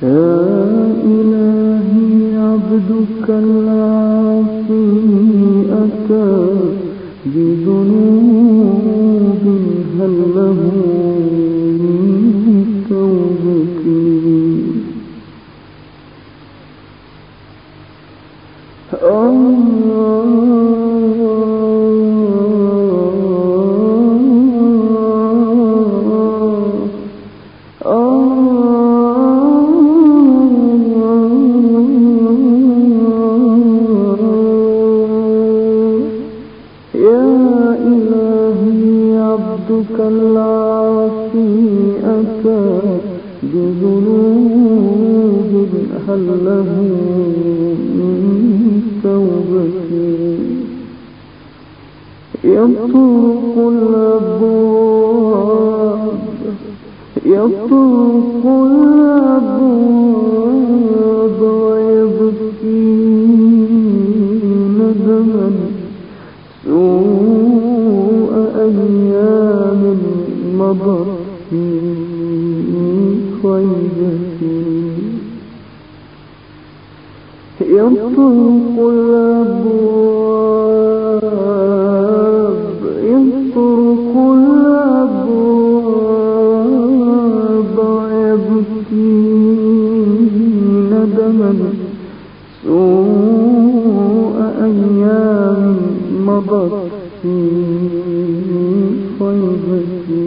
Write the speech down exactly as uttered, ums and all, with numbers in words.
يا إلهي عبدك العاصي أتى بذنوب هل له من توبتي عبدك العاصي أتى بذنوب هل له من توبتي يطرق الأبواب يطرق الأبواب ويبكي ندما سوء أيام مضت في خيبتي يطرق الأبواب يطرق الأبواب ويبكي ندما سوء أيام مضت في خيبتي